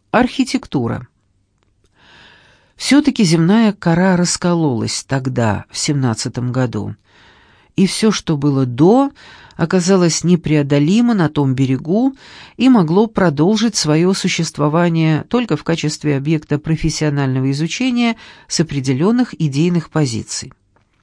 Архитектура. Все-таки земная кора раскололась тогда, в 17-м году, и все, что было до, оказалось непреодолимо на том берегу и могло продолжить свое существование только в качестве объекта профессионального изучения с определенных идейных позиций.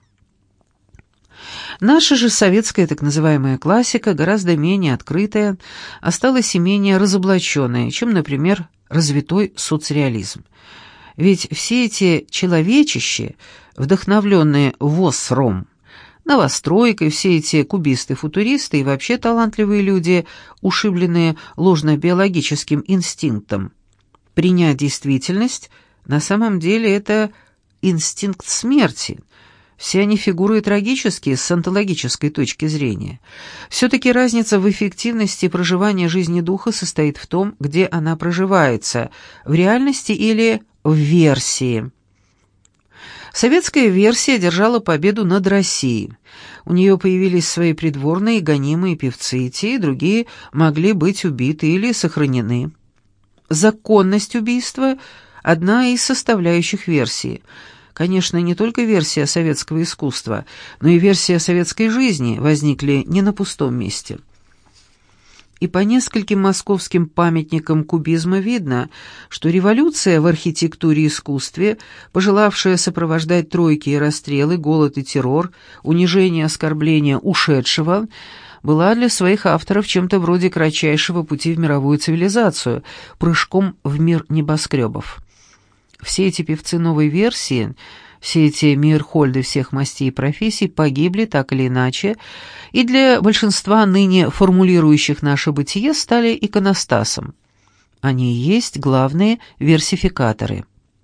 Наша же советская так называемая классика, гораздо менее открытая, осталась и менее разоблаченная, чем, например, развитой соцреализм. Ведь все эти человечищи, вдохновленные ВОСРом, новостройкой, все эти кубисты-футуристы и вообще талантливые люди, ушибленные ложно-биологическим инстинктом, принять действительность, на самом деле это инстинкт смерти. Все они фигуры трагические с онтологической точки зрения. Все-таки разница в эффективности проживания жизни духа состоит в том, где она проживается, в реальности или в версии. Советская версия одержала победу над Россией. У нее появились свои придворные, гонимые певцы, и те, и другие могли быть убиты или сохранены. Законность убийства – одна из составляющих версии – конечно, не только версия советского искусства, но и версия советской жизни возникли не на пустом месте. И по нескольким московским памятникам кубизма видно, что революция в архитектуре и искусстве, пожелавшая сопровождать тройки и расстрелы, голод и террор, унижение и оскорбление ушедшего, была для своих авторов чем-то вроде кратчайшего пути в мировую цивилизацию, прыжком в мир небоскребов. Все эти певцы новой версии, все эти Мейерхольды всех мастей и профессий погибли так или иначе, и для большинства ныне формулирующих наше бытие стали иконостасом. Они и есть главные версификаторы.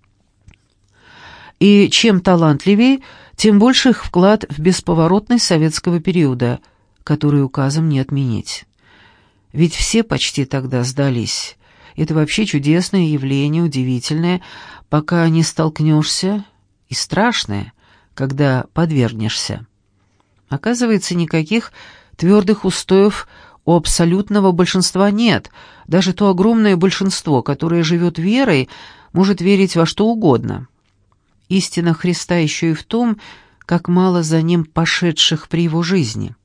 И чем талантливее, тем больше их вклад в бесповоротность советского периода, который указом не отменить. Ведь все почти тогда сдались. Это вообще чудесное явление, удивительное, пока не столкнешься, и страшное, когда подвергнешься. Оказывается, никаких твердых устоев у абсолютного большинства нет. Даже то огромное большинство, которое живет верой, может верить во что угодно. Истина Христа еще и в том, как мало за ним пошедших при его жизни.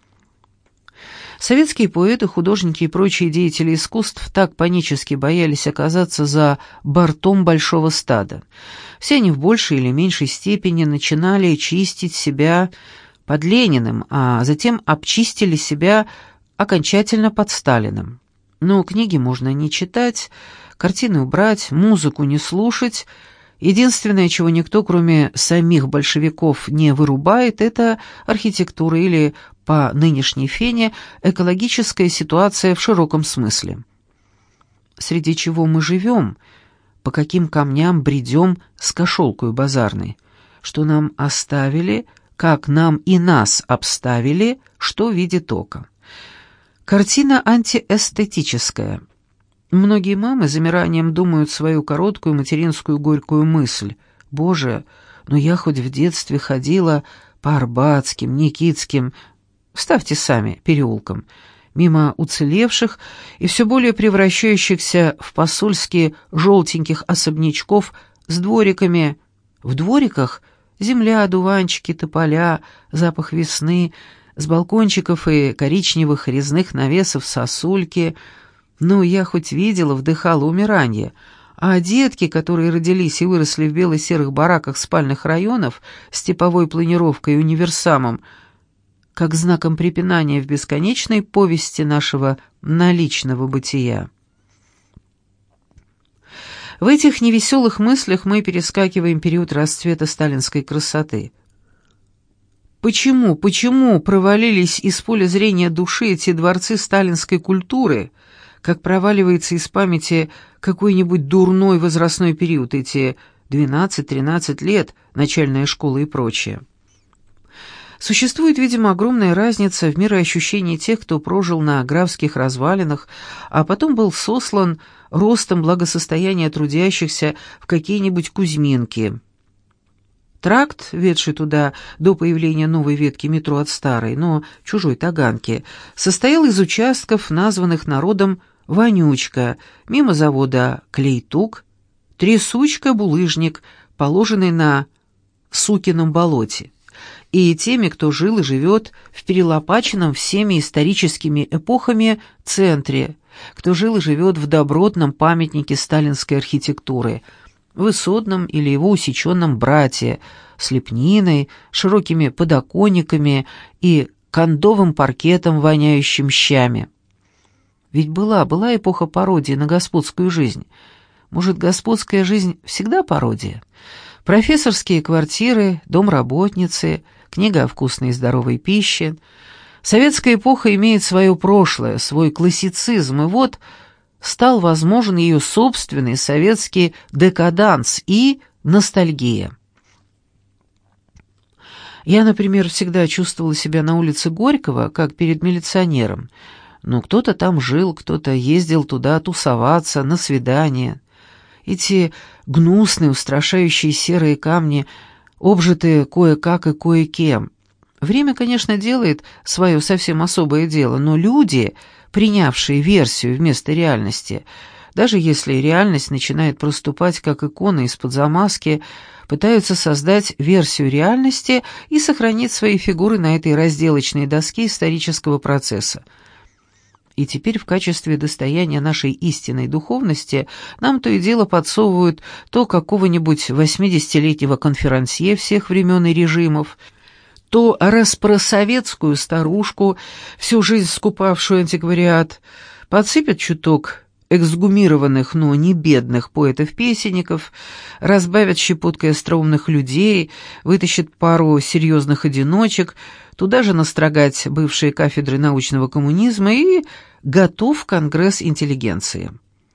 Советские поэты, художники и прочие деятели искусств так панически боялись оказаться за бортом большого стада. Все они в большей или меньшей степени начинали чистить себя под Лениным, а затем обчистили себя окончательно под Сталиным. Но книги можно не читать, картины убрать, музыку не слушать. Единственное, чего никто, кроме самих большевиков, не вырубает, это архитектура или, по нынешней фене, экологическая ситуация в широком смысле. Среди чего мы живем, по каким камням бредем с кошелкою базарной, что нам оставили, как нам и нас обставили, что видит око. Картина антиэстетическая. Многие мамы замиранием думают свою короткую материнскую горькую мысль: «Боже, но я хоть в детстве ходила по Арбатским, Никитским, вставьте сами, переулкам, мимо уцелевших и все более превращающихся в посольские желтеньких особнячков с двориками. В двориках земля, одуванчики, тополя, запах весны, с балкончиков и коричневых резных навесов сосульки. Ну, я хоть видела, вдыхала умирание, а детки, которые родились и выросли в бело-серых бараках спальных районов с типовой планировкой и универсамом, как знаком препинания в бесконечной повести нашего наличного бытия. В этих невеселых мыслях мы перескакиваем период расцвета сталинской красоты. Почему провалились из поля зрения души эти дворцы сталинской культуры, как проваливается из памяти какой-нибудь дурной возрастной период, эти 12-13 лет, начальная школа и прочее? Существует, видимо, огромная разница в мироощущении тех, кто прожил на графских развалинах, а потом был сослан ростом благосостояния трудящихся в какие-нибудь Кузьминки. Тракт, ведший туда до появления новой ветки метро от старой, но чужой Таганки, состоял из участков, названных народом Вонючка, мимо завода Клейтук, Трясучка, булыжник, положенный на Сукином болоте, и теми, кто жил и живет в перелопаченном всеми историческими эпохами центре, кто жил и живет в добротном памятнике сталинской архитектуры, высотном или его усеченном брате, с лепниной, широкими подоконниками и кондовым паркетом, воняющим щами. Ведь была эпоха пародии на господскую жизнь. Может, господская жизнь всегда пародия? Профессорские квартиры, домработницы, книга о вкусной и здоровой пище. Советская эпоха имеет свое прошлое, свой классицизм, и вот стал возможен ее собственный советский декаданс и ностальгия. Я, например, всегда чувствовала себя на улице Горького, как перед милиционером. Но кто-то там жил, кто-то ездил туда тусоваться, на свидания. Эти гнусные, устрашающие серые камни, обжитые кое-как и кое-кем. Время, конечно, делает свое совсем особое дело, но люди, принявшие версию вместо реальности, даже если реальность начинает проступать как икона из-под замазки, пытаются создать версию реальности и сохранить свои фигуры на этой разделочной доске исторического процесса. И теперь в качестве достояния нашей истинной духовности нам то и дело подсовывают то какого-нибудь 80-летнего конферансье всех времен и режимов, то распросоветскую старушку, всю жизнь скупавшую антиквариат, подсыпят чуток эксгумированных, но не бедных поэтов-песенников, разбавят щепоткой остроумных людей, вытащат пару серьезных одиночек, туда же настрогать бывшие кафедры научного коммунизма и готов конгресс интеллигенции.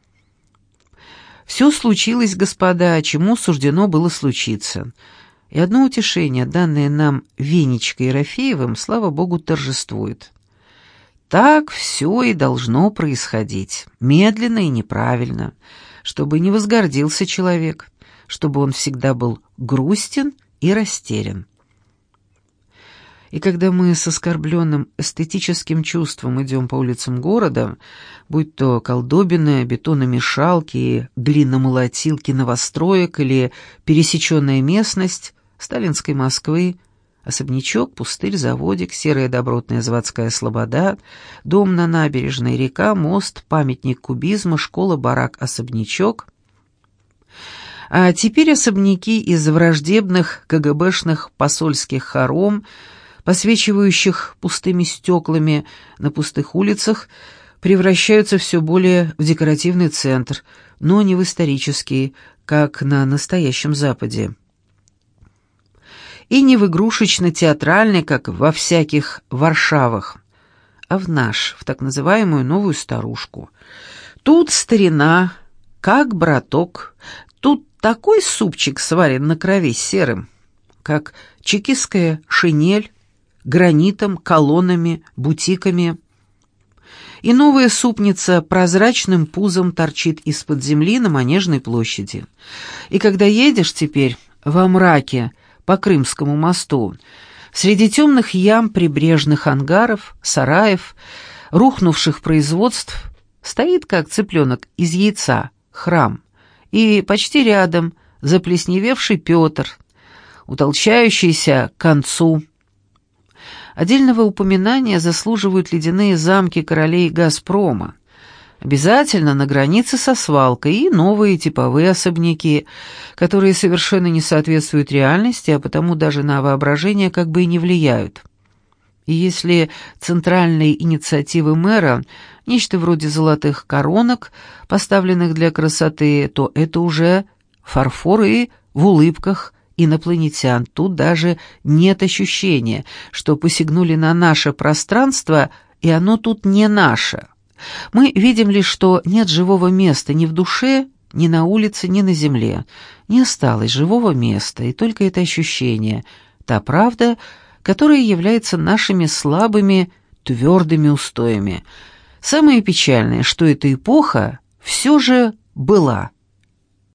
Все случилось, господа, чему суждено было случиться. И одно утешение, данное нам Венечкой Ерофеевым, слава Богу, торжествует. Так все и должно происходить, медленно и неправильно, чтобы не возгордился человек, чтобы он всегда был грустен и растерян. И когда мы с оскорбленным эстетическим чувством идем по улицам города, будь то колдобины, бетономешалки и глиномолотилки новостроек или пересеченная местность сталинской Москвы, особнячок, пустырь, заводик, серая добротная заводская слобода, дом на набережной, река, мост, памятник кубизма, школа, барак, особнячок. А теперь особняки из враждебных КГБшных посольских хором, посвечивающих пустыми стеклами на пустых улицах, превращаются все более в декоративный центр, но не в исторический, как на настоящем Западе. И не в игрушечно-театральный, как во всяких Варшавах, а в в так называемую новую старушку. Тут старина, как браток, тут такой супчик сварен на крови серым, как чекистская шинель, гранитом, колоннами, бутиками. И новая супница прозрачным пузом торчит из-под земли на Манежной площади. И когда едешь теперь во мраке по Крымскому мосту, среди темных ям прибрежных ангаров, сараев, рухнувших производств, стоит, как цыпленок из яйца, храм, и почти рядом заплесневевший Петр, утолщающийся к концу. Отдельного упоминания заслуживают ледяные замки королей «Газпрома». Обязательно на границе со свалкой и новые типовые особняки, которые совершенно не соответствуют реальности, а потому даже на воображение как бы и не влияют. И если центральные инициативы мэра – нечто вроде золотых коронок, поставленных для красоты, то это уже фарфор и в улыбках инопланетян. Тут даже нет ощущения, что посягнули на наше пространство, и оно тут не наше. Мы видим лишь, что нет живого места ни в душе, ни на улице, ни на земле. Не осталось живого места, и только это ощущение, та правда, которая является нашими слабыми, твердыми устоями. Самое печальное, что эта эпоха все же была.